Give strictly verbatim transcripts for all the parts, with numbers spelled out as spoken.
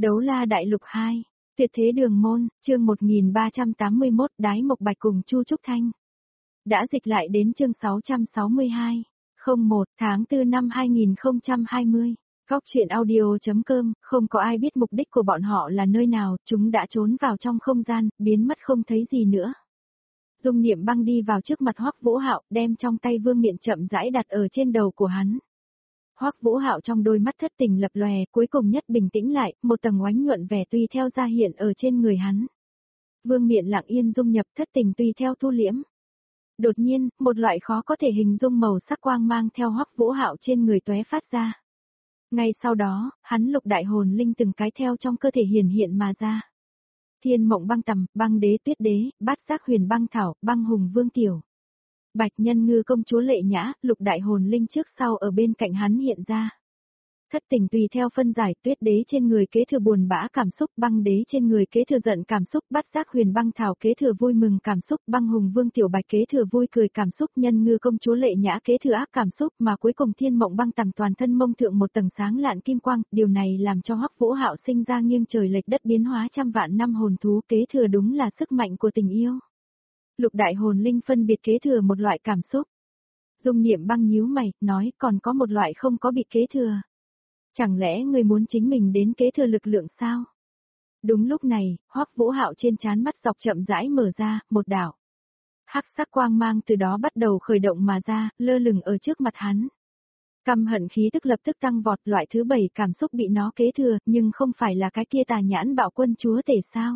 Đấu la đại lục hai, tuyệt thế đường môn, chương một nghìn ba trăm tám mươi mốt, Đái Mộc Bạch cùng Chu Trúc Thanh. Đã dịch lại đến chương sáu trăm sáu mươi hai, không một tháng tư năm hai nghìn không trăm hai mươi. Góc truyện audio.com, không có ai biết mục đích của bọn họ là nơi nào, chúng đã trốn vào trong không gian, biến mất không thấy gì nữa. Dung Niệm Băng đi vào trước mặt Hoắc Vũ Hạo, đem trong tay vương miện chậm rãi đặt ở trên đầu của hắn. Hoắc Vũ Hạo trong đôi mắt thất tình lập lòe, cuối cùng nhất bình tĩnh lại, một tầng oánh nhuận vẻ tùy theo ra hiện ở trên người hắn. Vương miện lặng yên dung nhập, thất tình tùy theo thu liễm. Đột nhiên, một loại khó có thể hình dung màu sắc quang mang theo Hoắc Vũ Hạo trên người tóe phát ra. Ngay sau đó, hắn lục đại hồn linh từng cái theo trong cơ thể hiển hiện mà ra. Thiên Mộng Băng Tầm, Băng Đế Tuyết Đế, Bát Giác Huyền Băng Thảo, Băng Hùng Vương Tiểu. Bạch Nhân Ngư công chúa Lệ Nhã, lục đại hồn linh trước sau ở bên cạnh hắn hiện ra. Thất tình tùy theo phân giải, Tuyết Đế trên người kế thừa buồn bã cảm xúc, Băng Đế trên người kế thừa giận cảm xúc, Bát Giác Huyền Băng Thảo kế thừa vui mừng cảm xúc, Băng Hùng Vương Tiểu Bạch kế thừa vui cười cảm xúc, Nhân Ngư công chúa Lệ Nhã kế thừa ác cảm xúc, mà cuối cùng Thiên Mộng Băng Tầm toàn thân mông thượng một tầng sáng lạn kim quang, điều này làm cho Hoắc Vũ Hạo sinh ra nghiêng trời lệch đất biến hóa trăm vạn năm hồn thú kế thừa đúng là sức mạnh của tình yêu. Lục đại hồn linh phân biệt kế thừa một loại cảm xúc. Dung Niệm Băng nhíu mày, nói còn có một loại không có bị kế thừa. Chẳng lẽ người muốn chính mình đến kế thừa lực lượng sao? Đúng lúc này, Hoắc Vũ Hạo trên trán mắt dọc chậm rãi mở ra, một đạo hắc sắc quang mang từ đó bắt đầu khởi động mà ra, lơ lửng ở trước mặt hắn. Căm hận khí tức lập tức tăng vọt, loại thứ bảy cảm xúc bị nó kế thừa, nhưng không phải là cái kia tà nhãn bạo quân chúa tể sao?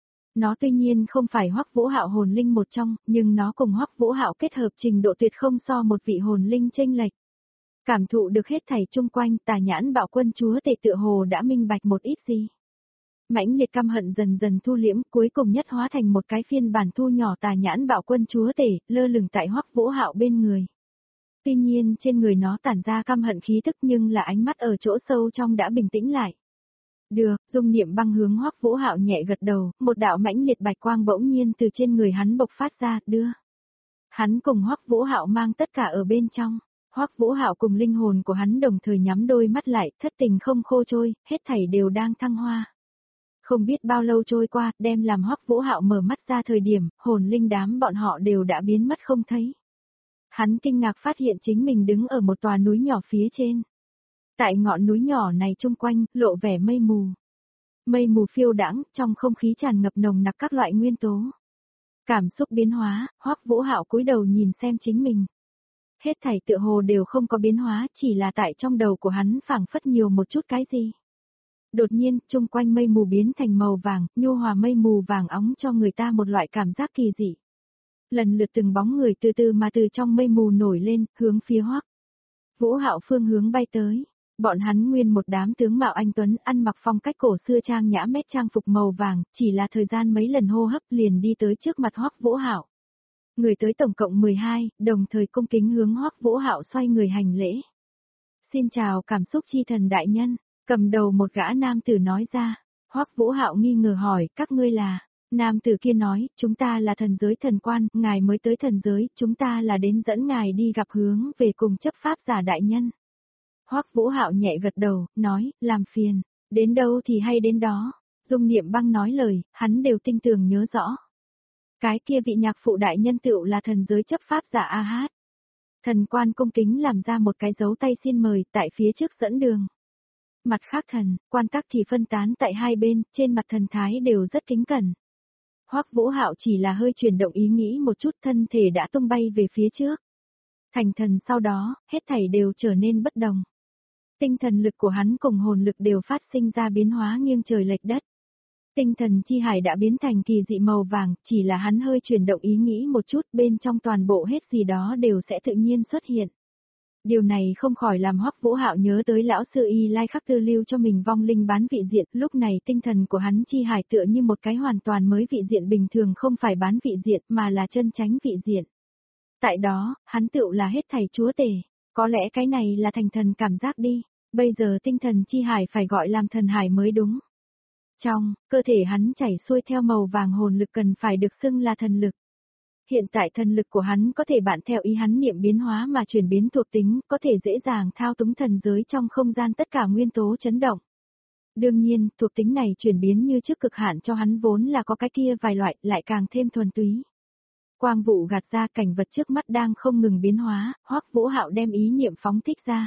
Nó tuy nhiên không phải Hoắc Vũ Hạo hồn linh một trong, nhưng nó cùng Hoắc Vũ Hạo kết hợp trình độ tuyệt không so một vị hồn linh chênh lệch. Cảm thụ được hết thảy chung quanh, tà nhãn bạo quân chúa tể tựa hồ đã minh bạch một ít gì. Mãnh liệt căm hận dần dần thu liễm, cuối cùng nhất hóa thành một cái phiên bản thu nhỏ tà nhãn bạo quân chúa tể, lơ lửng tại Hoắc Vũ Hạo bên người. Tuy nhiên trên người nó tản ra căm hận khí tức nhưng là ánh mắt ở chỗ sâu trong đã bình tĩnh lại. Được, Dung Niệm Băng hướng Hoắc Vũ Hạo nhẹ gật đầu, một đạo mãnh liệt bạch quang bỗng nhiên từ trên người hắn bộc phát ra, đưa. Hắn cùng Hoắc Vũ Hạo mang tất cả ở bên trong. Hoắc Vũ Hạo cùng linh hồn của hắn đồng thời nhắm đôi mắt lại, thất tình không khô trôi, hết thảy đều đang thăng hoa. Không biết bao lâu trôi qua, đem làm Hoắc Vũ Hạo mở mắt ra thời điểm, hồn linh đám bọn họ đều đã biến mất không thấy. Hắn kinh ngạc phát hiện chính mình đứng ở một tòa núi nhỏ phía trên. Tại ngọn núi nhỏ này chung quanh, lộ vẻ mây mù. Mây mù phiêu đãng, trong không khí tràn ngập nồng nặc các loại nguyên tố. Cảm xúc biến hóa, Hoắc Vũ Hạo cúi đầu nhìn xem chính mình. Hết thảy tựa hồ đều không có biến hóa, chỉ là tại trong đầu của hắn phảng phất nhiều một chút cái gì. Đột nhiên, chung quanh mây mù biến thành màu vàng, nhu hòa mây mù vàng óng cho người ta một loại cảm giác kỳ dị. Lần lượt từng bóng người từ từ mà từ trong mây mù nổi lên, hướng phía Hoắc Vũ Hạo phương hướng bay tới. Bọn hắn nguyên một đám tướng mạo anh tuấn, ăn mặc phong cách cổ xưa trang nhã mét trang phục màu vàng, chỉ là thời gian mấy lần hô hấp liền đi tới trước mặt Hoắc Vũ Hạo. Người tới tổng cộng mười hai, đồng thời cung kính hướng Hoắc Vũ Hạo xoay người hành lễ. Xin chào cảm xúc chi thần đại nhân, cầm đầu một gã nam tử nói ra. Hoắc Vũ Hạo nghi ngờ hỏi, các ngươi là? Nam tử kia nói, chúng ta là thần giới thần quan, ngài mới tới thần giới, chúng ta là đến dẫn ngài đi gặp hướng về cùng chấp pháp giả đại nhân. Hoắc Vũ Hạo nhẹ gật đầu, nói, làm phiền, đến đâu thì hay đến đó. Dung Niệm Băng nói lời, hắn đều tinh tường nhớ rõ. Cái kia vị nhạc phụ đại nhân tựu là thần giới chấp pháp giả A Hát. Thần quan cung kính làm ra một cái dấu tay xin mời tại phía trước dẫn đường. Mặt khác thần, quan tắc thì phân tán tại hai bên, trên mặt thần thái đều rất kính cẩn. Hoắc Vũ Hạo chỉ là hơi chuyển động ý nghĩ một chút, thân thể đã tung bay về phía trước. Thành thần sau đó, hết thảy đều trở nên bất đồng. Tinh thần lực của hắn cùng hồn lực đều phát sinh ra biến hóa nghiêng trời lệch đất. Tinh thần chi hải đã biến thành kỳ dị màu vàng, chỉ là hắn hơi chuyển động ý nghĩ một chút, bên trong toàn bộ hết gì đó đều sẽ tự nhiên xuất hiện. Điều này không khỏi làm Hoắc Vũ Hạo nhớ tới lão sư Y Lai khắc tư lưu cho mình vong linh bán vị diện, lúc này tinh thần của hắn chi hải tựa như một cái hoàn toàn mới vị diện bình thường, không phải bán vị diện mà là chân chánh vị diện. Tại đó, hắn tựu là hết thảy chúa tể, có lẽ cái này là thành thần cảm giác đi, bây giờ tinh thần chi hải phải gọi làm thần hải mới đúng. Trong cơ thể hắn chảy xuôi theo màu vàng hồn lực cần phải được xưng là thần lực. Hiện tại thần lực của hắn có thể bạn theo ý hắn niệm biến hóa mà chuyển biến thuộc tính, có thể dễ dàng thao túng thần giới trong không gian tất cả nguyên tố chấn động. Đương nhiên, thuộc tính này chuyển biến như trước cực hạn cho hắn vốn là có cái kia vài loại, lại càng thêm thuần túy. Quang vụ gạt ra, cảnh vật trước mắt đang không ngừng biến hóa, Hoắc Vũ Hạo đem ý niệm phóng thích ra.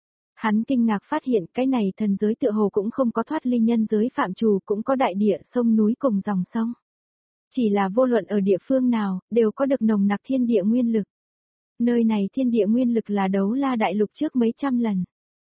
Hắn kinh ngạc phát hiện cái này thần giới tựa hồ cũng không có thoát ly nhân giới phạm trù, cũng có đại địa, sông núi cùng dòng sông. Chỉ là vô luận ở địa phương nào, đều có được nồng nặc thiên địa nguyên lực. Nơi này thiên địa nguyên lực là đấu la đại lục trước mấy trăm lần.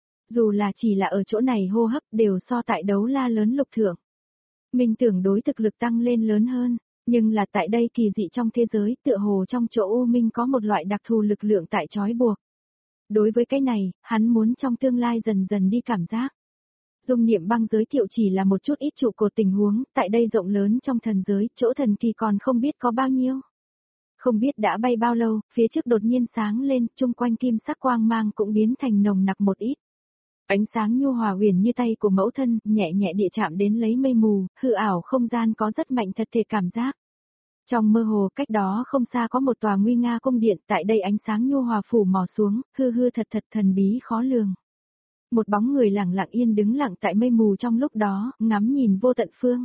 Dù là chỉ là ở chỗ này hô hấp đều so tại đấu la lớn lục thượng. Mình tưởng đối thực lực tăng lên lớn hơn, nhưng là tại đây kỳ dị trong thế giới tựa hồ trong chỗ U Minh có một loại đặc thù lực lượng tại trói buộc. Đối với cái này, hắn muốn trong tương lai dần dần đi cảm giác. Dung niệm băng giới thiệu chỉ là một chút ít trụ cột tình huống, tại đây rộng lớn trong thần giới, chỗ thần kỳ còn không biết có bao nhiêu. Không biết đã bay bao lâu, phía trước đột nhiên sáng lên, chung quanh kim sắc quang mang cũng biến thành nồng nặc một ít. Ánh sáng nhu hòa huyền như tay của mẫu thân, nhẹ nhẹ địa chạm đến lấy mây mù, hư ảo không gian có rất mạnh thật thể cảm giác. Trong mơ hồ cách đó không xa có một tòa nguy nga cung điện, tại đây ánh sáng nhu hòa phủ mò xuống, hư hư thật thật thần bí khó lường. Một bóng người lặng lặng yên đứng lặng tại mây mù trong lúc đó, ngắm nhìn vô tận phương.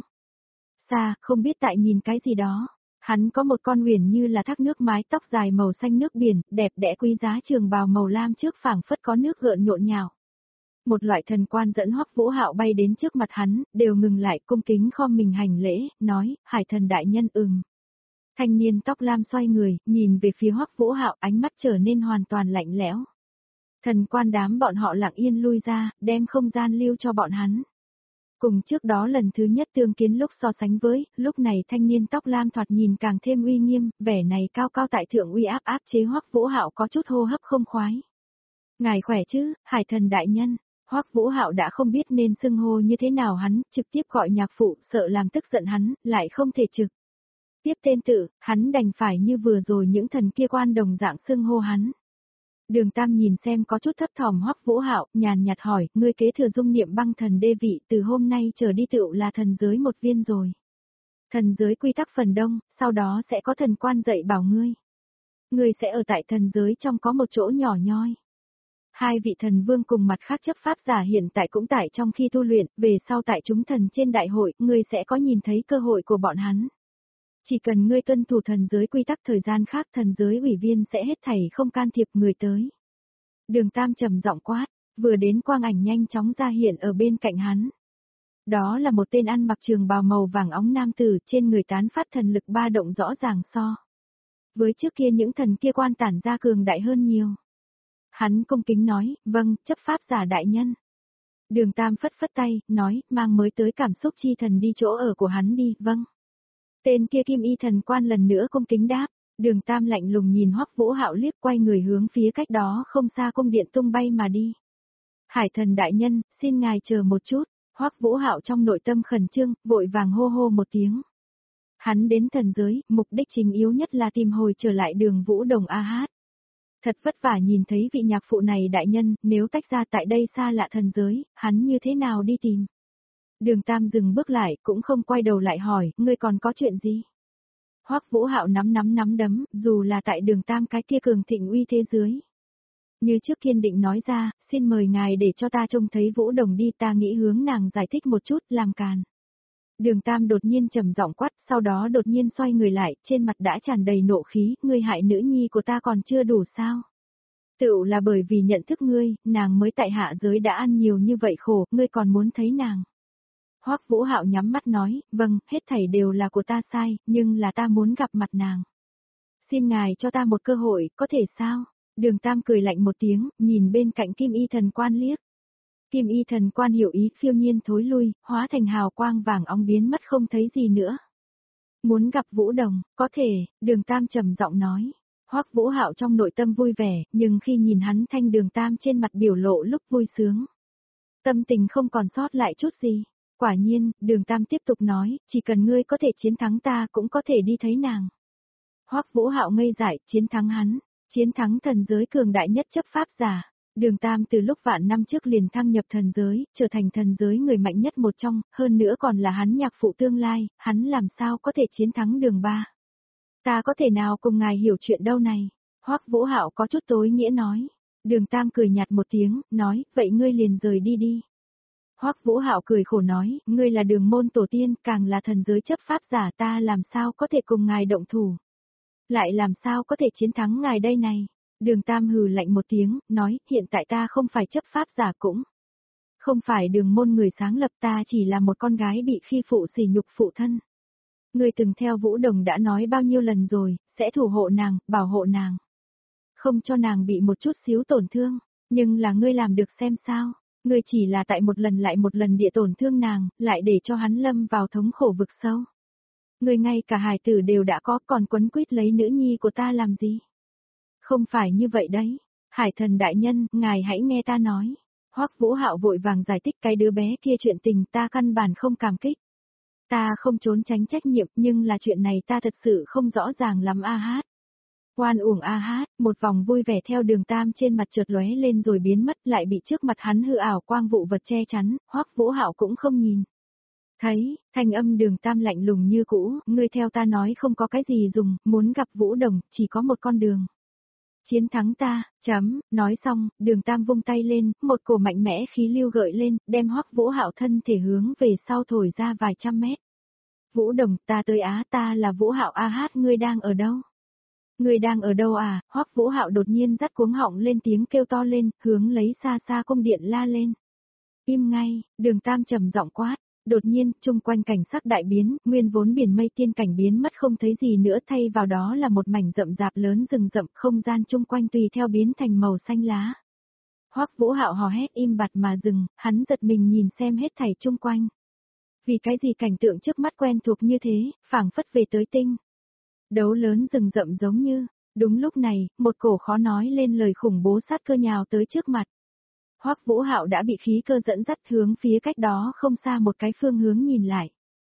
Xa, không biết tại nhìn cái gì đó. Hắn có một con huyền như là thác nước, mái tóc dài màu xanh nước biển, đẹp đẽ quý giá, trường bào màu lam trước phảng phất có nước gợn nhộn nhạo. Một loại thần quan dẫn Hoắc Vũ Hạo bay đến trước mặt hắn, đều ngừng lại cung kính khom mình hành lễ, nói, Hải thần đại nhân ừm. Thanh niên tóc lam xoay người, nhìn về phía Hoắc Vũ Hạo, ánh mắt trở nên hoàn toàn lạnh lẽo. Thần quan đám bọn họ lặng yên lui ra, đem không gian lưu cho bọn hắn. Cùng trước đó lần thứ nhất tương kiến lúc so sánh với, lúc này thanh niên tóc lam thoạt nhìn càng thêm uy nghiêm, vẻ này cao cao tại thượng uy áp áp chế Hoắc Vũ Hạo có chút hô hấp không khoái. Ngài khỏe chứ, Hải thần đại nhân? Hoắc Vũ Hạo đã không biết nên xưng hô như thế nào, hắn trực tiếp gọi nhạc phụ, sợ làm tức giận hắn, lại không thể trực tiếp tên tự, hắn đành phải như vừa rồi những thần kia quan đồng dạng xưng hô hắn. Đường Tam nhìn xem có chút thấp thỏm Hoắc Vũ Hạo, nhàn nhạt hỏi, ngươi kế thừa dung niệm băng thần đê vị, từ hôm nay trở đi tựu là thần giới một viên rồi. Thần giới quy tắc phần đông, sau đó sẽ có thần quan dạy bảo ngươi. Ngươi sẽ ở tại thần giới trong có một chỗ nhỏ nhoi. Hai vị thần vương cùng mặt khác chấp pháp giả hiện tại cũng tại trong khi tu luyện, về sau tại chúng thần trên đại hội, ngươi sẽ có nhìn thấy cơ hội của bọn hắn. Chỉ cần ngươi tuân thủ thần giới quy tắc, thời gian khác thần giới ủy viên sẽ hết thảy không can thiệp người tới. Đường Tam trầm giọng quát, vừa đến quang ảnh nhanh chóng ra hiện ở bên cạnh hắn. Đó là một tên ăn mặc trường bào màu vàng óng nam tử, trên người tán phát thần lực ba động rõ ràng so với trước kia những thần kia quan tản ra cường đại hơn nhiều. Hắn cung kính nói, vâng, chấp pháp giả đại nhân. Đường Tam phất phất tay, nói, mang mới tới cảm xúc chi thần đi chỗ ở của hắn đi, vâng. Tên kia kim y thần quan lần nữa cung kính đáp, đường Tam lạnh lùng nhìn Hoắc Vũ Hạo liếc, quay người hướng phía cách đó không xa cung điện tung bay mà đi. Hải thần đại nhân, xin ngài chờ một chút, Hoắc Vũ Hạo trong nội tâm khẩn trương, vội vàng hô hô một tiếng. Hắn đến thần giới, mục đích chính yếu nhất là tìm hồi trở lại Đường Vũ Đồng A Hát. Thật vất vả nhìn thấy vị nhạc phụ này đại nhân, nếu tách ra tại đây xa lạ thần giới, hắn như thế nào đi tìm? Đường Tam dừng bước lại, cũng không quay đầu lại hỏi, ngươi còn có chuyện gì? Hoắc Vũ Hạo nắm nắm nắm đấm, dù là tại Đường Tam cái kia cường thịnh uy thế dưới. Như trước kiên định nói ra, xin mời ngài để cho ta trông thấy Vũ Đồng đi, ta nghĩ hướng nàng giải thích một chút, làm càn. Đường Tam đột nhiên trầm giọng quát, sau đó đột nhiên xoay người lại, trên mặt đã tràn đầy nộ khí, ngươi hại nữ nhi của ta còn chưa đủ sao? Tựu là bởi vì nhận thức ngươi, nàng mới tại hạ giới đã ăn nhiều như vậy khổ, ngươi còn muốn thấy nàng. Hoắc Vũ Hạo nhắm mắt nói, vâng, hết thảy đều là của ta sai, nhưng là ta muốn gặp mặt nàng. Xin ngài cho ta một cơ hội, có thể sao? Đường Tam cười lạnh một tiếng, nhìn bên cạnh Kim Y thần quan liếc. Kim Y thần quan hiểu ý, phiêu nhiên thối lui, hóa thành hào quang vàng óng biến mất không thấy gì nữa. Muốn gặp Vũ Đồng, có thể, Đường Tam trầm giọng nói. Hoắc Vũ Hạo trong nội tâm vui vẻ, nhưng khi nhìn hắn thanh Đường Tam trên mặt biểu lộ lúc vui sướng, tâm tình không còn sót lại chút gì. Quả nhiên, Đường Tam tiếp tục nói, chỉ cần ngươi có thể chiến thắng ta cũng có thể đi thấy nàng. Hoắc Vũ Hạo ngây dại, chiến thắng hắn, chiến thắng thần giới cường đại nhất chấp pháp giả. Đường Tam từ lúc vạn năm trước liền thăng nhập thần giới, trở thành thần giới người mạnh nhất một trong, hơn nữa còn là hắn nhạc phụ tương lai, hắn làm sao có thể chiến thắng Đường Ba. Ta có thể nào cùng ngài hiểu chuyện đâu này? Hoắc Vũ Hạo có chút tối nghĩa nói. Đường Tam cười nhạt một tiếng, nói, vậy ngươi liền rời đi đi. Hoắc Vũ Hạo cười khổ nói, ngươi là đường môn tổ tiên, càng là thần giới chấp pháp giả, ta làm sao có thể cùng ngài động thủ. Lại làm sao có thể chiến thắng ngài đây này. Đường Tam hừ lạnh một tiếng, nói, hiện tại ta không phải chấp pháp giả cũng. Không phải đường môn người sáng lập, ta chỉ là một con gái bị khi phụ sỉ nhục phụ thân. Ngươi từng theo Vũ Đồng đã nói bao nhiêu lần rồi, sẽ thủ hộ nàng, bảo hộ nàng. Không cho nàng bị một chút xíu tổn thương, nhưng là ngươi làm được xem sao. Ngươi chỉ là tại một lần lại một lần địa tổn thương nàng, lại để cho hắn lâm vào thống khổ vực sâu. Ngươi ngay cả hài tử đều đã có, còn quấn quýt lấy nữ nhi của ta làm gì? Không phải như vậy đấy. Hải thần đại nhân, ngài hãy nghe ta nói. Hoắc Vũ Hạo vội vàng giải thích, cái đứa bé kia chuyện tình ta căn bản không cảm kích. Ta không trốn tránh trách nhiệm, nhưng là chuyện này ta thật sự không rõ ràng lắm a hát. Oan uổng a hát, một vòng vui vẻ theo Đường Tam trên mặt chợt lóe lên rồi biến mất, lại bị trước mặt hắn hư ảo quang vụ vật che chắn, Hoắc Vũ Hạo cũng không nhìn. Thấy, thanh âm Đường Tam lạnh lùng như cũ, ngươi theo ta nói không có cái gì dùng, muốn gặp Vũ Đồng, chỉ có một con đường. Chiến thắng ta, chấm, nói xong, Đường Tam vung tay lên, một cổ mạnh mẽ khí lưu gợi lên, đem Hoắc Vũ Hạo thân thể hướng về sau thổi ra vài trăm mét. Vũ Đồng, ta tới á, ta là Vũ Hạo a hát, ngươi đang ở đâu? Ngươi đang ở đâu à? Hoắc Vũ Hạo đột nhiên dắt cuống họng lên tiếng kêu to lên, hướng lấy xa xa cung điện la lên. Im ngay, Đường Tam trầm giọng quát. Đột nhiên, chung quanh cảnh sắc đại biến, nguyên vốn biển mây tiên cảnh biến mất không thấy gì nữa, thay vào đó là một mảnh rậm rạp lớn rừng rậm, không gian chung quanh tùy theo biến thành màu xanh lá. Hoắc Vũ Hạo hò hét im bặt mà dừng, hắn giật mình nhìn xem hết thảy chung quanh. Vì cái gì cảnh tượng trước mắt quen thuộc như thế, phảng phất về tới tinh. Đấu lớn rừng rậm giống như, đúng lúc này, một cổ khó nói lên lời khủng bố sát cơ nhào tới trước mặt. Hoắc Vũ Hạo đã bị khí cơ dẫn dắt hướng phía cách đó không xa một cái phương hướng nhìn lại.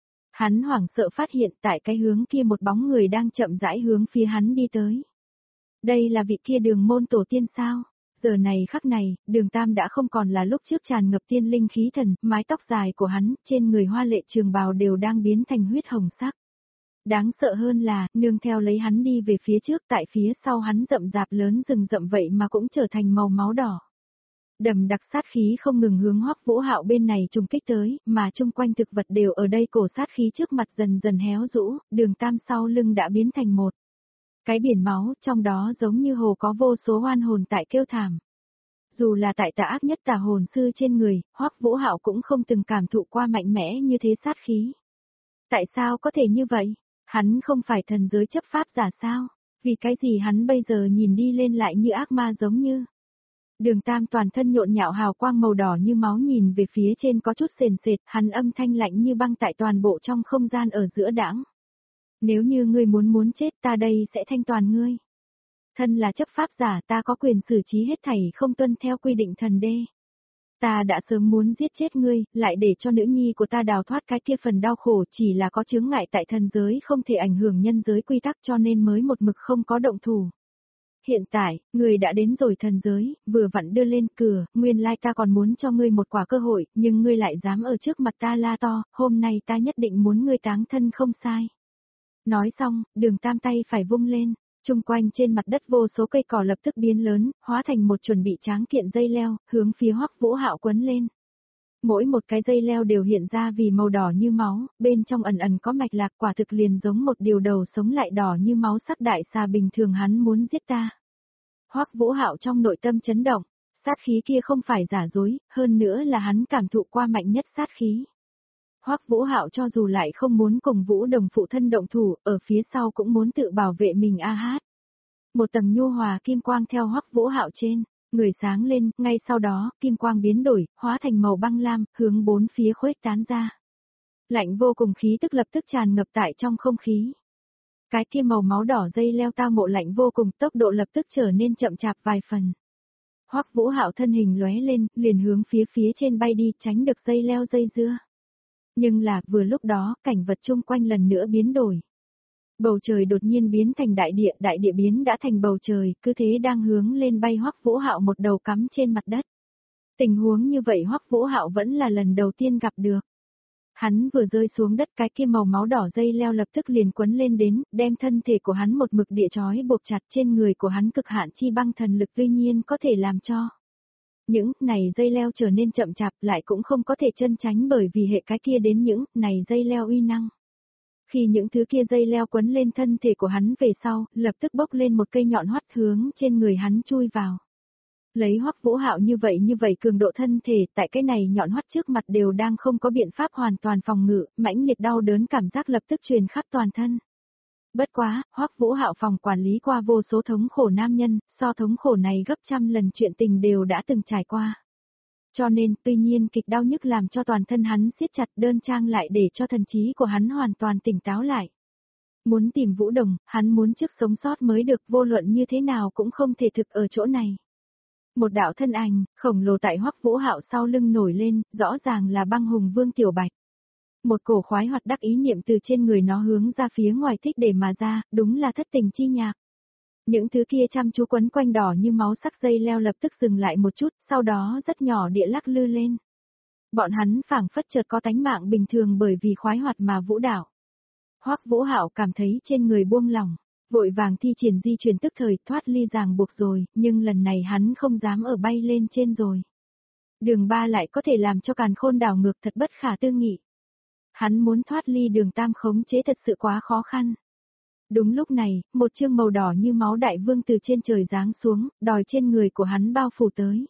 Hắn hoảng sợ phát hiện tại cái hướng kia một bóng người đang chậm rãi hướng phía hắn đi tới. Đây là vị kia Đường môn tổ tiên sao? Giờ này khắc này, Đường Tam đã không còn là lúc trước tràn ngập tiên linh khí thần, mái tóc dài của hắn, trên người hoa lệ trường bào đều đang biến thành huyết hồng sắc. Đáng sợ hơn là, nương theo lấy hắn đi về phía trước, tại phía sau hắn rậm rạp lớn rừng rậm vậy mà cũng trở thành màu máu đỏ. Đầm đặc sát khí không ngừng hướng Hoắc Vũ Hạo bên này trùng kích tới, mà chung quanh thực vật đều ở đây cổ sát khí trước mặt dần dần héo rũ, Đường Tam sau lưng đã biến thành một cái biển máu, trong đó giống như hồ có vô số oan hồn tại kêu thảm. Dù là tại tà ác nhất tà hồn sư trên người, Hoắc Vũ Hạo cũng không từng cảm thụ qua mạnh mẽ như thế sát khí. Tại sao có thể như vậy? Hắn không phải thần giới chấp pháp giả sao? Vì cái gì hắn bây giờ nhìn đi lên lại như ác ma giống như? Đường Tam toàn thân nhộn nhạo hào quang màu đỏ như máu nhìn về phía trên có chút sền sệt, hắn âm thanh lạnh như băng tại toàn bộ trong không gian ở giữa đãng. Nếu như ngươi muốn muốn chết ta đây sẽ thanh toàn ngươi. Thân là chấp pháp giả ta có quyền xử trí hết thảy không tuân theo quy định thần đê. Ta đã sớm muốn giết chết ngươi, lại để cho nữ nhi của ta đào thoát cái kia phần đau khổ, chỉ là có chướng ngại tại thần giới không thể ảnh hưởng nhân giới quy tắc cho nên mới một mực không có động thủ. Hiện tại, ngươi đã đến rồi thần giới, vừa vặn đưa lên cửa, nguyên lai ta còn muốn cho ngươi một quả cơ hội, nhưng ngươi lại dám ở trước mặt ta la to, hôm nay ta nhất định muốn ngươi táng thân không sai. Nói xong, Đường Tam tay phải vung lên, chung quanh trên mặt đất vô số cây cỏ lập tức biến lớn, hóa thành một chuẩn bị tráng kiện dây leo, hướng phía Hoắc Vũ Hạo quấn lên. Mỗi một cái dây leo đều hiện ra vì màu đỏ như máu, bên trong ẩn ẩn có mạch lạc, quả thực liền giống một điều đầu sống lại đỏ như máu sắc đại xà bình thường, hắn muốn giết ta. Hoắc Vũ Hạo trong nội tâm chấn động, sát khí kia không phải giả dối, hơn nữa là hắn cảm thụ qua mạnh nhất sát khí. Hoắc Vũ Hạo cho dù lại không muốn cùng Vũ Đồng phụ thân động thủ, ở phía sau cũng muốn tự bảo vệ mình a hát. Một tầng nhu hòa kim quang theo Hoắc Vũ Hạo trên người sáng lên, ngay sau đó, kim quang biến đổi, hóa thành màu băng lam, hướng bốn phía khuếch tán ra. Lạnh vô cùng khí tức lập tức tràn ngập tại trong không khí. Cái kia màu máu đỏ dây leo tao ngộ lạnh vô cùng, tốc độ lập tức trở nên chậm chạp vài phần. Hoắc Vũ Hạo thân hình lóe lên, liền hướng phía phía trên bay đi, tránh được dây leo dây dưa. Nhưng là, vừa lúc đó, cảnh vật chung quanh lần nữa biến đổi. Bầu trời đột nhiên biến thành đại địa, đại địa biến đã thành bầu trời, cứ thế đang hướng lên bay, Hoắc Vũ Hạo một đầu cắm trên mặt đất. Tình huống như vậy Hoắc Vũ Hạo vẫn là lần đầu tiên gặp được. Hắn vừa rơi xuống đất, cái kia màu máu đỏ dây leo lập tức liền quấn lên đến, đem thân thể của hắn một mực địa trói buộc chặt, trên người của hắn cực hạn chi băng thần lực tuy nhiên có thể làm cho Những này dây leo trở nên chậm chạp lại cũng không có thể chân tránh bởi vì hệ cái kia đến những này dây leo uy năng. Khi những thứ kia dây leo quấn lên thân thể của hắn về sau, lập tức bốc lên một cây nhọn hoắt hướng trên người hắn chui vào. Lấy Hoắc Vũ Hạo như vậy như vậy cường độ thân thể, tại cái này nhọn hoắt trước mặt đều đang không có biện pháp hoàn toàn phòng ngự, mãnh liệt đau đớn cảm giác lập tức truyền khắp toàn thân. Bất quá, Hoắc Vũ Hạo phòng quản lý qua vô số thống khổ nam nhân, so thống khổ này gấp trăm lần chuyện tình đều đã từng trải qua. Cho nên, tuy nhiên kịch đau nhức làm cho toàn thân hắn siết chặt đơn trang lại để cho thần trí của hắn hoàn toàn tỉnh táo lại. Muốn tìm Vũ Đồng, hắn muốn trước sống sót mới được, vô luận như thế nào cũng không thể thực ở chỗ này. Một đạo thân ảnh, khổng lồ tại Hoắc Vũ Hạo sau lưng nổi lên, rõ ràng là Băng Hùng Vương Tiểu Bạch. Một cổ khoái hoạt đắc ý niệm từ trên người nó hướng ra phía ngoài thích để mà ra, đúng là thất tình chi nhạc. Những thứ kia chăm chú quấn quanh đỏ như máu sắc dây leo lập tức dừng lại một chút, sau đó rất nhỏ địa lắc lư lên. Bọn hắn phảng phất chợt có tánh mạng bình thường bởi vì khoái hoạt mà vũ đảo. Hoắc Vũ Hạo cảm thấy trên người buông lỏng, vội vàng thi triển di chuyển tức thời thoát ly ràng buộc rồi, nhưng lần này hắn không dám ở bay lên trên rồi. Đường ba lại có thể làm cho càn khôn đảo ngược thật bất khả tư nghị. Hắn muốn thoát ly đường tam khống chế thật sự quá khó khăn. Đúng lúc này, một chương màu đỏ như máu đại vương từ trên trời giáng xuống, đòi trên người của hắn bao phủ tới.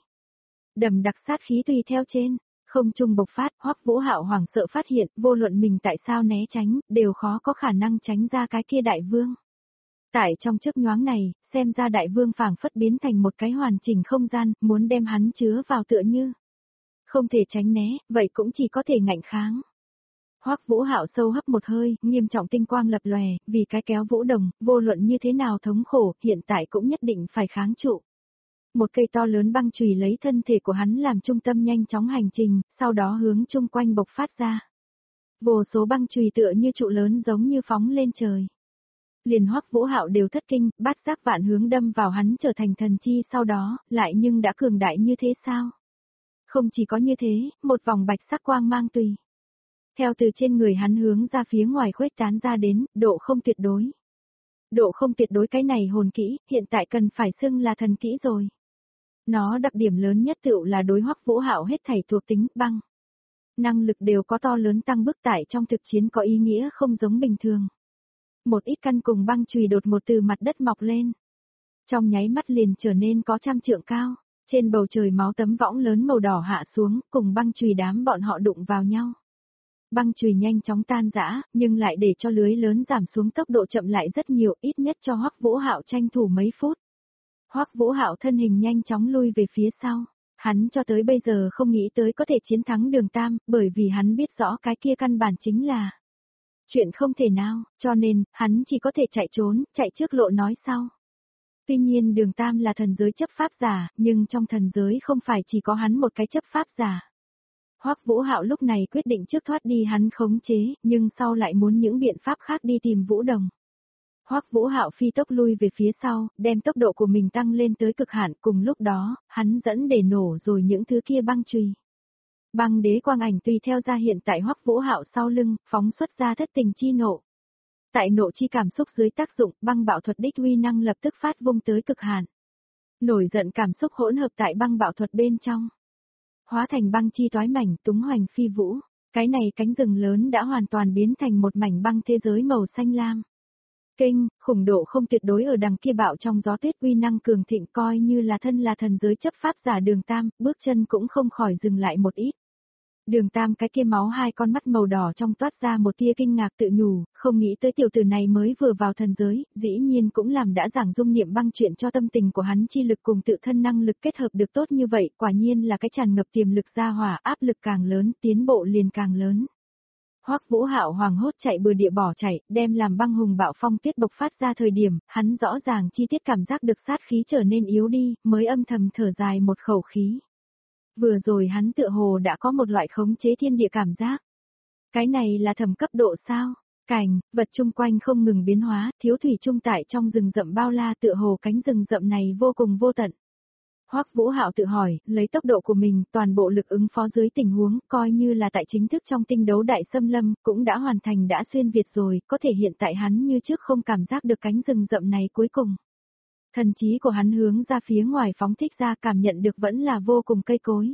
Đầm đặc sát khí tùy theo trên, không trung bộc phát, Hoắc Vũ Hạo hoảng sợ phát hiện, vô luận mình tại sao né tránh, đều khó có khả năng tránh ra cái kia đại vương. Tại trong chớp nhoáng này, xem ra đại vương phảng phất biến thành một cái hoàn chỉnh không gian, muốn đem hắn chứa vào tựa như. Không thể tránh né, vậy cũng chỉ có thể ngạnh kháng. Hoắc Vũ Hạo sâu hấp một hơi, nghiêm trọng tinh quang lập lòe, vì cái kéo Vũ Đồng, vô luận như thế nào thống khổ, hiện tại cũng nhất định phải kháng trụ. Một cây to lớn băng chùy lấy thân thể của hắn làm trung tâm nhanh chóng hành trình, sau đó hướng chung quanh bộc phát ra. Vô số băng chùy tựa như trụ lớn giống như phóng lên trời. Liền Hoắc Vũ Hạo đều thất kinh, bát giác vạn hướng đâm vào hắn trở thành thần chi sau đó, lại nhưng đã cường đại như thế sao? Không chỉ có như thế, một vòng bạch sắc quang mang tùy. Theo từ trên người hắn hướng ra phía ngoài khuếch tán ra đến, độ không tuyệt đối. Độ không tuyệt đối cái này hồn kỹ, hiện tại cần phải xưng là thần kỹ rồi. Nó đặc điểm lớn nhất tựu là đối Hoắc Vũ Hạo hết thảy thuộc tính băng. Năng lực đều có to lớn tăng bức tải trong thực chiến có ý nghĩa không giống bình thường. Một ít căn cùng băng chùy đột một từ mặt đất mọc lên. Trong nháy mắt liền trở nên có trăm trượng cao, trên bầu trời máu tấm võng lớn màu đỏ hạ xuống, cùng băng chùy đám bọn họ đụng vào nhau. Băng chùy nhanh chóng tan rã, nhưng lại để cho lưới lớn giảm xuống tốc độ chậm lại rất nhiều, ít nhất cho Hoắc Vũ Hạo tranh thủ mấy phút. Hoắc Vũ Hạo thân hình nhanh chóng lui về phía sau. Hắn cho tới bây giờ không nghĩ tới có thể chiến thắng Đường Tam, bởi vì hắn biết rõ cái kia căn bản chính là chuyện không thể nào, cho nên, hắn chỉ có thể chạy trốn, chạy trước lộ nói sau. Tuy nhiên Đường Tam là thần giới chấp pháp giả, nhưng trong thần giới không phải chỉ có hắn một cái chấp pháp giả. Hoắc Vũ Hạo lúc này quyết định trước thoát đi hắn khống chế, nhưng sau lại muốn những biện pháp khác đi tìm Vũ Đồng. Hoắc Vũ Hạo phi tốc lui về phía sau, đem tốc độ của mình tăng lên tới cực hạn, cùng lúc đó, hắn dẫn để nổ rồi những thứ kia băng chùy. Băng đế quang ảnh tùy theo ra hiện tại Hoắc Vũ Hạo sau lưng, phóng xuất ra thất tình chi nộ. Tại nộ chi cảm xúc dưới tác dụng, băng bạo thuật đích uy năng lập tức phát vung tới cực hạn. Nổi giận cảm xúc hỗn hợp tại băng bạo thuật bên trong. Hóa thành băng chi toái mảnh, túng hoành phi vũ. Cái này cánh rừng lớn đã hoàn toàn biến thành một mảnh băng thế giới màu xanh lam. Kinh, khủng độ không tuyệt đối ở đằng kia bạo trong gió tuyết uy năng cường thịnh coi như là thân là thần giới chấp pháp giả Đường Tam, bước chân cũng không khỏi dừng lại một ít. Đường Tam cái kia máu hai con mắt màu đỏ trong toát ra một tia kinh ngạc tự nhủ, không nghĩ tới tiểu tử này mới vừa vào thần giới, dĩ nhiên cũng làm đã giảng dung niệm băng chuyện cho tâm tình của hắn chi lực cùng tự thân năng lực kết hợp được tốt như vậy, quả nhiên là cái tràn ngập tiềm lực gia hỏa, áp lực càng lớn, tiến bộ liền càng lớn. Hoắc Vũ Hạo hoàng hốt chạy bừa địa bỏ chạy, đem làm băng hùng bạo phong tuyết bộc phát ra thời điểm, hắn rõ ràng chi tiết cảm giác được sát khí trở nên yếu đi, mới âm thầm thở dài một khẩu khí. Vừa rồi hắn tựa hồ đã có một loại khống chế thiên địa cảm giác. Cái này là thầm cấp độ sao? Cảnh, vật chung quanh không ngừng biến hóa, thiếu thủy trung tại trong rừng rậm bao la tựa hồ cánh rừng rậm này vô cùng vô tận. Hoắc Vũ Hạo tự hỏi, lấy tốc độ của mình, toàn bộ lực ứng phó dưới tình huống, coi như là tại chính thức trong tinh đấu đại xâm lâm, cũng đã hoàn thành đã xuyên việt rồi, có thể hiện tại hắn như trước không cảm giác được cánh rừng rậm này cuối cùng. Thần trí của hắn hướng ra phía ngoài phóng thích ra, cảm nhận được vẫn là vô cùng cây cối.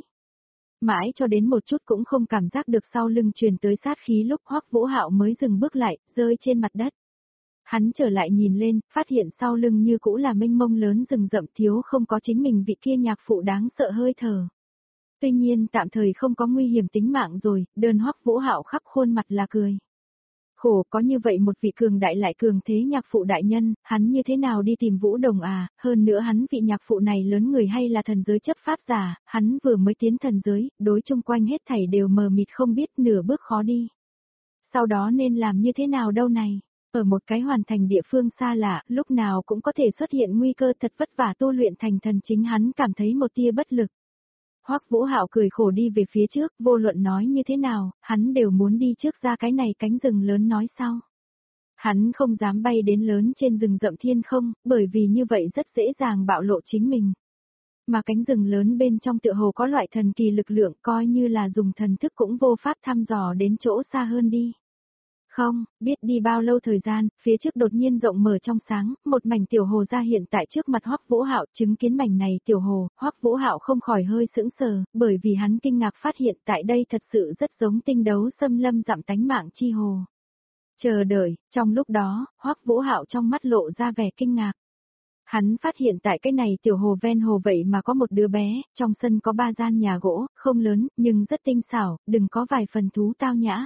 Mãi cho đến một chút cũng không cảm giác được sau lưng truyền tới sát khí lúc Hoắc Vũ Hạo mới dừng bước lại, rơi trên mặt đất. Hắn trở lại nhìn lên, phát hiện sau lưng như cũ là mênh mông lớn rừng rậm, thiếu không có chính mình vị kia nhạc phụ đáng sợ hơi thở. Tuy nhiên tạm thời không có nguy hiểm tính mạng rồi, đơn Hoắc Vũ Hạo khắp khuôn mặt là cười. Khổ, có như vậy một vị cường đại lại cường thế nhạc phụ đại nhân, hắn như thế nào đi tìm Vũ Đồng à, hơn nữa hắn vị nhạc phụ này lớn người hay là thần giới chấp pháp giả, hắn vừa mới tiến thần giới, đối chung quanh hết thảy đều mờ mịt không biết, nửa bước khó đi. Sau đó nên làm như thế nào đâu này, ở một cái hoàn thành địa phương xa lạ, lúc nào cũng có thể xuất hiện nguy cơ, thật vất vả tu luyện thành thần, chính hắn cảm thấy một tia bất lực. Hoắc Vũ Hạo cười khổ đi về phía trước, vô luận nói như thế nào, hắn đều muốn đi trước ra cái này cánh rừng lớn nói sau. Hắn không dám bay đến lớn trên rừng rậm thiên không, bởi vì như vậy rất dễ dàng bạo lộ chính mình. Mà cánh rừng lớn bên trong tựa hồ có loại thần kỳ lực lượng, coi như là dùng thần thức cũng vô pháp thăm dò đến chỗ xa hơn đi. Không, biết đi bao lâu thời gian, phía trước đột nhiên rộng mở trong sáng, một mảnh tiểu hồ ra hiện tại trước mặt Hoắc Vũ Hạo, chứng kiến mảnh này tiểu hồ, Hoắc Vũ Hạo không khỏi hơi sững sờ, bởi vì hắn kinh ngạc phát hiện tại đây thật sự rất giống tinh đấu xâm lâm dặm tánh mạng chi hồ. Chờ đợi, trong lúc đó, Hoắc Vũ Hạo trong mắt lộ ra vẻ kinh ngạc. Hắn phát hiện tại cái này tiểu hồ ven hồ vậy mà có một đứa bé, trong sân có ba gian nhà gỗ, không lớn, nhưng rất tinh xảo, đừng có vài phần thú tao nhã.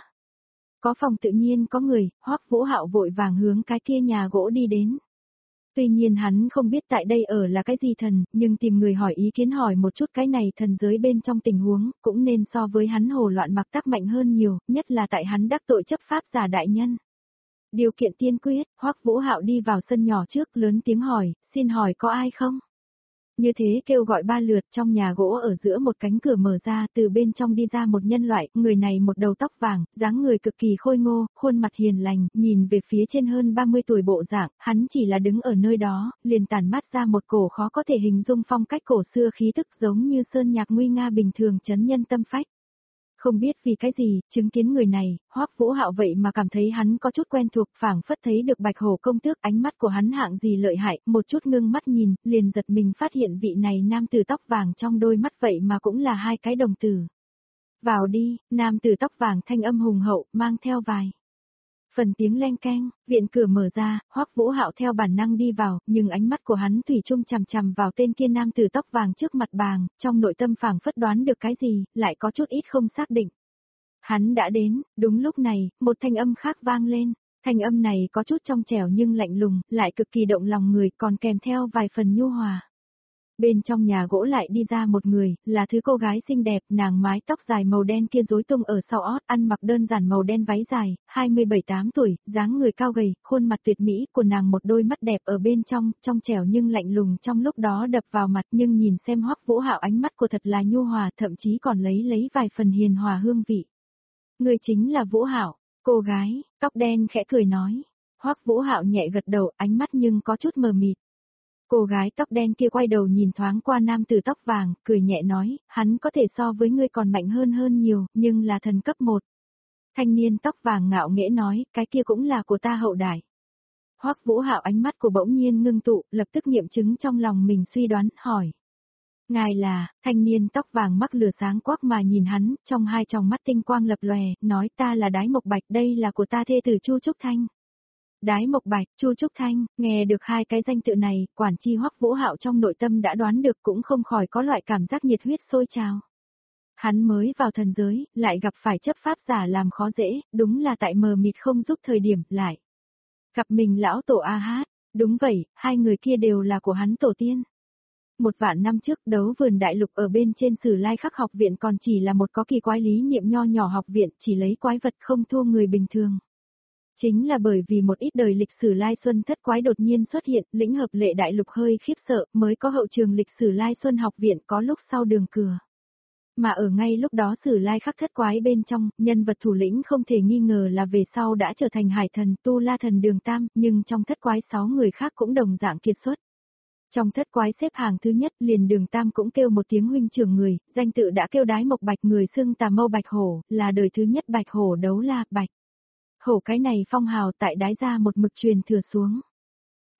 Có phòng tự nhiên có người, Hoắc Vũ Hạo vội vàng hướng cái kia nhà gỗ đi đến. Tuy nhiên hắn không biết tại đây ở là cái gì thần, nhưng tìm người hỏi ý kiến hỏi một chút cái này thần giới bên trong tình huống, cũng nên so với hắn hồ loạn mặc tác mạnh hơn nhiều, nhất là tại hắn đắc tội chấp pháp giả đại nhân. Điều kiện tiên quyết, Hoắc Vũ Hạo đi vào sân nhỏ trước, lớn tiếng hỏi, xin hỏi có ai không? Như thế kêu gọi ba lượt, trong nhà gỗ ở giữa một cánh cửa mở ra, từ bên trong đi ra một nhân loại, người này một đầu tóc vàng, dáng người cực kỳ khôi ngô, khuôn mặt hiền lành, nhìn về phía trên hơn ba mươi tuổi bộ dạng, hắn chỉ là đứng ở nơi đó, liền tản mát ra một cổ khó có thể hình dung phong cách cổ xưa khí tức, giống như sơn nhạc nguy nga bình thường chấn nhân tâm phách. Không biết vì cái gì, chứng kiến người này, Hoắc Vũ Hạo vậy mà cảm thấy hắn có chút quen thuộc, phảng phất thấy được Bạch Hổ công tước, ánh mắt của hắn hạng gì lợi hại, một chút ngưng mắt nhìn, liền giật mình phát hiện vị này nam tử tóc vàng trong đôi mắt vậy mà cũng là hai cái đồng tử. Vào đi, nam tử tóc vàng thanh âm hùng hậu, mang theo vài phần tiếng leng keng, viện cửa mở ra, Hoắc Vũ Hạo theo bản năng đi vào, nhưng ánh mắt của hắn thủy chung chằm chằm vào tên kia nam tử tóc vàng trước mặt bàng, trong nội tâm phảng phất đoán được cái gì, lại có chút ít không xác định. Hắn đã đến, đúng lúc này, một thanh âm khác vang lên, thanh âm này có chút trong trẻo nhưng lạnh lùng, lại cực kỳ động lòng người, còn kèm theo vài phần nhu hòa. Bên trong nhà gỗ lại đi ra một người, là thứ cô gái xinh đẹp, nàng mái tóc dài màu đen kia rối tung ở sau ót, ăn mặc đơn giản màu đen váy dài, hai mươi bảy tám tuổi, dáng người cao gầy, khuôn mặt tuyệt mỹ của nàng một đôi mắt đẹp ở bên trong, trong trẻo nhưng lạnh lùng trong lúc đó đập vào mặt, nhưng nhìn xem Hoắc Vũ Hạo ánh mắt của thật là nhu hòa, thậm chí còn lấy lấy vài phần hiền hòa hương vị. Người chính là Vũ Hạo, cô gái, tóc đen khẽ cười nói. Hoắc Vũ Hạo nhẹ gật đầu, ánh mắt nhưng có chút mờ mịt. Cô gái tóc đen kia quay đầu nhìn thoáng qua nam tử tóc vàng, cười nhẹ nói, hắn có thể so với ngươi còn mạnh hơn hơn nhiều, nhưng là thần cấp một. Thanh niên tóc vàng ngạo nghễ nói, cái kia cũng là của ta hậu đại. Hoắc Vũ Hạo ánh mắt của bỗng nhiên ngưng tụ, lập tức nghiệm chứng trong lòng mình suy đoán, hỏi. Ngài là, thanh niên tóc vàng mắc lửa sáng quắc mà nhìn hắn, trong hai tròng mắt tinh quang lập lòe, nói ta là Đái Mộc Bạch, đây là của ta thê tử Chu Trúc Thanh. Đái Mộc Bạch, Chu Trúc Thanh, nghe được hai cái danh tự này, quản chi Hoắc Vũ Hạo trong nội tâm đã đoán được, cũng không khỏi có loại cảm giác nhiệt huyết sôi trào. Hắn mới vào thần giới, lại gặp phải chấp pháp giả làm khó dễ, đúng là tại mờ mịt không giúp thời điểm, lại. Gặp mình lão tổ A Hát, đúng vậy, hai người kia đều là của hắn tổ tiên. Một vạn năm trước, đấu vườn đại lục ở bên trên Sử Lai Khắc học viện còn chỉ là một có kỳ quái lý niệm nho nhỏ học viện, chỉ lấy quái vật không thua người bình thường. Chính là bởi vì một ít đời lịch sử Lai Xuân thất quái đột nhiên xuất hiện, lĩnh hợp lệ đại lục hơi khiếp sợ, mới có hậu trường lịch sử Lai Xuân học viện có lúc sau đường cửa. Mà ở ngay lúc đó Sử Lai Khắc thất quái bên trong, nhân vật thủ lĩnh không thể nghi ngờ là về sau đã trở thành hải thần Tu La thần Đường Tam, nhưng trong thất quái sáu người khác cũng đồng dạng kiệt xuất. Trong thất quái xếp hàng thứ nhất, liền Đường Tam cũng kêu một tiếng huynh trưởng người, danh tự đã kêu Đái Mộc Bạch, người xưng Tà Mâu Bạch Hổ, là đời thứ nhất Bạch Hổ đấu la Bạch. Hổ cái này phong hào tại Đái gia một mực truyền thừa xuống.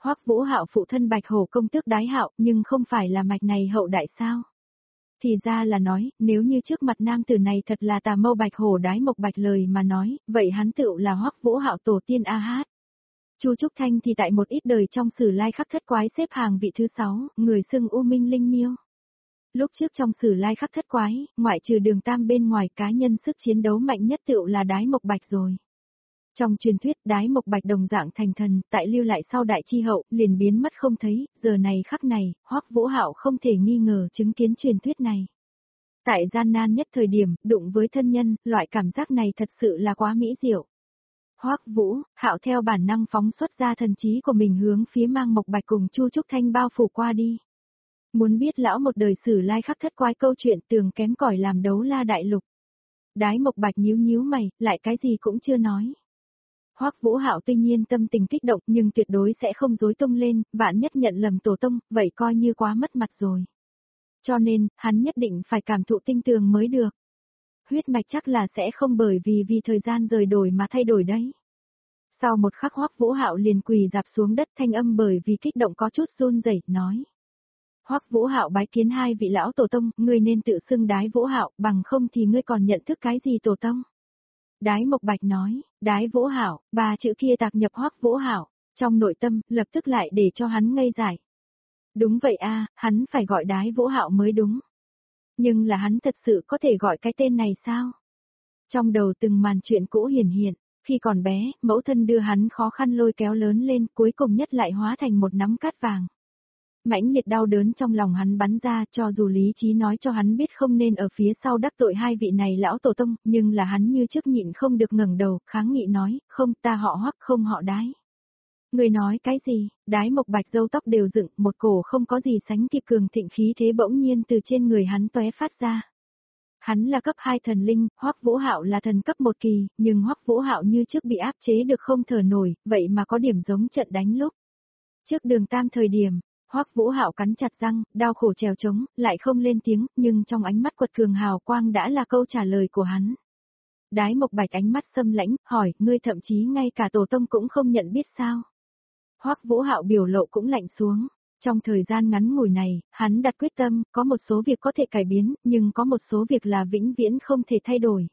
Hoắc Vũ Hạo phụ thân Bạch Hổ công tước Đái Hạo, nhưng không phải là mạch này hậu đại sao? Thì ra là nói, nếu như trước mặt nam tử này thật là tà mâu Bạch Hổ Đái Mộc Bạch lời mà nói, vậy hắn tựu là Hoắc Vũ Hạo tổ tiên a hát. Chu Trúc Thanh thì tại một ít đời trong sử lai khắc thất quái xếp hàng vị thứ sáu, người xưng U Minh Linh Miêu. Lúc trước trong sử lai khắc thất quái, ngoại trừ Đường Tam bên ngoài cá nhân sức chiến đấu mạnh nhất tựu là Đái Mộc Bạch rồi. Trong truyền thuyết Đái Mộc Bạch đồng dạng thành thần, tại lưu lại sau đại chi hậu, liền biến mất không thấy, giờ này khắc này, Hoắc Vũ Hạo không thể nghi ngờ chứng kiến truyền thuyết này. Tại gian nan nhất thời điểm, đụng với thân nhân, loại cảm giác này thật sự là quá mỹ diệu. Hoắc Vũ Hạo theo bản năng phóng xuất ra thần trí của mình hướng phía Mang Mộc Bạch cùng Chu Trúc Thanh bao phủ qua đi. Muốn biết lão một đời sử lai khắc thất quái câu chuyện tường kém cỏi làm đấu la đại lục. Đái Mộc Bạch nhíu nhíu mày, lại cái gì cũng chưa nói. Hoắc Vũ Hạo tuy nhiên tâm tình kích động nhưng tuyệt đối sẽ không dối tung lên, vạn nhất nhận lầm tổ tông, vậy coi như quá mất mặt rồi. Cho nên, hắn nhất định phải cảm thụ tinh tường mới được. Huyết mạch chắc là sẽ không bởi vì vì thời gian rời đổi mà thay đổi đấy. Sau một khắc Hoắc Vũ Hạo liền quỳ dạp xuống đất, thanh âm bởi vì kích động có chút run rẩy nói. Hoắc Vũ Hạo bái kiến hai vị lão tổ tông, ngươi nên tự xưng Đái Vũ Hạo, bằng không thì ngươi còn nhận thức cái gì tổ tông? Đái Mộc Bạch nói, Đái Vũ Hạo, ba chữ kia tạp nhập Hoắc Vũ Hạo, trong nội tâm, lập tức lại để cho hắn ngây dại. Đúng vậy a, hắn phải gọi Đái Vũ Hạo mới đúng. Nhưng là hắn thật sự có thể gọi cái tên này sao? Trong đầu từng màn chuyện cũ hiển hiện, khi còn bé, mẫu thân đưa hắn khó khăn lôi kéo lớn lên, cuối cùng nhất lại hóa thành một nắm cát vàng. Mãnh liệt đau đớn trong lòng hắn bắn ra, cho dù lý trí nói cho hắn biết không nên ở phía sau đắc tội hai vị này lão tổ tông, nhưng là hắn như trước nhịn không được ngẩng đầu, kháng nghị nói, không, ta họ Hoắc không họ Đái. Người nói cái gì? Đái Mộc Bạch râu tóc đều dựng, một cổ không có gì sánh kịp cường thịnh khí thế bỗng nhiên từ trên người hắn tóe phát ra. Hắn là cấp hai thần linh, Hoắc Vũ Hạo là thần cấp một kỳ, nhưng Hoắc Vũ Hạo như trước bị áp chế được không thở nổi, vậy mà có điểm giống trận đánh lúc. Trước Đường Tam thời điểm, Hoắc Vũ Hạo cắn chặt răng, đau khổ trèo trống, lại không lên tiếng, nhưng trong ánh mắt quật cường hào quang đã là câu trả lời của hắn. Đái Mộc Bạch ánh mắt xâm lãnh, hỏi, ngươi thậm chí ngay cả tổ tông cũng không nhận biết sao? Hoắc Vũ Hạo biểu lộ cũng lạnh xuống. Trong thời gian ngắn ngủi này, hắn đặt quyết tâm, có một số việc có thể cải biến, nhưng có một số việc là vĩnh viễn không thể thay đổi.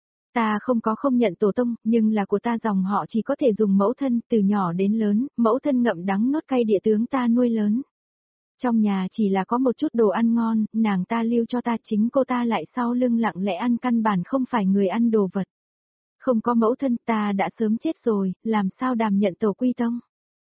Ta không có không nhận tổ tông, nhưng là của ta dòng họ chỉ có thể dùng mẫu thân, từ nhỏ đến lớn, mẫu thân ngậm đắng nuốt cay địa tướng ta nuôi lớn. Trong nhà chỉ là có một chút đồ ăn ngon, nàng ta lưu cho ta, chính cô ta lại sau lưng lặng lẽ ăn, căn bản không phải người ăn đồ vật. Không có mẫu thân ta đã sớm chết rồi, làm sao đảm nhận tổ quy tông?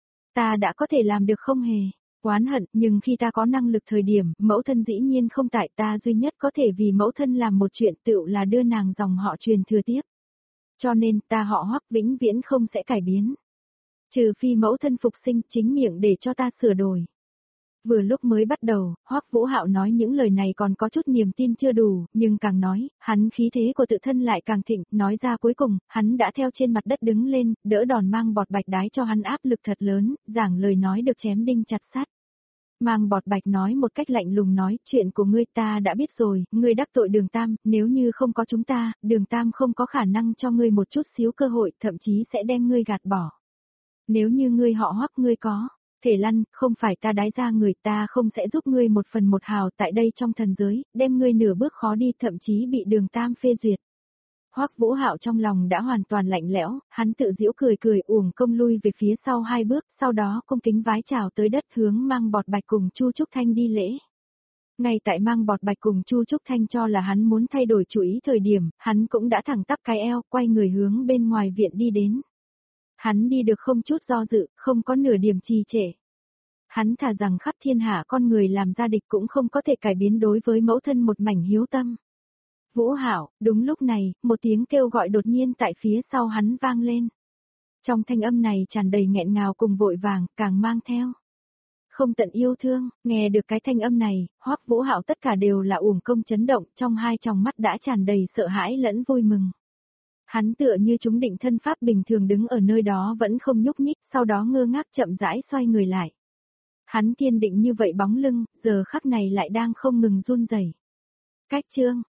Ta đã có thể làm được không hề? Oán hận, nhưng khi ta có năng lực thời điểm, mẫu thân dĩ nhiên không tại, ta duy nhất có thể vì mẫu thân làm một chuyện tựu là đưa nàng dòng họ truyền thừa tiếp. Cho nên ta họ Hoắc vĩnh viễn không sẽ cải biến. Trừ phi mẫu thân phục sinh chính miệng để cho ta sửa đổi. Vừa lúc mới bắt đầu, Hoắc Vũ Hạo nói những lời này còn có chút niềm tin chưa đủ, nhưng càng nói, hắn khí thế của tự thân lại càng thịnh, nói ra cuối cùng, hắn đã theo trên mặt đất đứng lên, đỡ đòn Mang Bọt Bạch đái cho hắn áp lực thật lớn, giảng lời nói được chém đinh chặt sắt. Mang Bọt Bạch nói một cách lạnh lùng nói, chuyện của ngươi ta đã biết rồi, ngươi đắc tội Đường Tam, nếu như không có chúng ta, Đường Tam không có khả năng cho ngươi một chút xíu cơ hội, thậm chí sẽ đem ngươi gạt bỏ. Nếu như ngươi họ Hoắc ngươi có thể lăn, không phải ta đái ra người, ta không sẽ giúp ngươi một phần một hào tại đây trong thần giới, đem ngươi nửa bước khó đi, thậm chí bị Đường Tam phê duyệt. Hoắc Vũ Hạo trong lòng đã hoàn toàn lạnh lẽo, hắn tự giễu cười cười uổng công lui về phía sau hai bước, sau đó cung kính vái chào tới đất hướng Mang Bọt Bạch cùng Chu Trúc Thanh đi lễ. Ngay tại Mang Bọt Bạch cùng Chu Trúc Thanh cho là hắn muốn thay đổi chủ ý thời điểm, hắn cũng đã thẳng tắp cái eo, quay người hướng bên ngoài viện đi đến. Hắn đi được không chút do dự, không có nửa điểm trì trệ. Hắn thà rằng khắp thiên hạ con người làm ra địch cũng không có thể cải biến đối với mẫu thân một mảnh hiếu tâm. Vũ Hạo, đúng lúc này, một tiếng kêu gọi đột nhiên tại phía sau hắn vang lên. Trong thanh âm này tràn đầy nghẹn ngào cùng vội vàng, càng mang theo không tận yêu thương, nghe được cái thanh âm này, Hoắc Vũ Hạo tất cả đều là uổng công chấn động, trong hai tròng mắt đã tràn đầy sợ hãi lẫn vui mừng. Hắn tựa như chúng định thân pháp bình thường đứng ở nơi đó vẫn không nhúc nhích, sau đó ngơ ngác chậm rãi xoay người lại. Hắn kiên định như vậy bóng lưng, giờ khắc này lại đang không ngừng run rẩy. Cách chương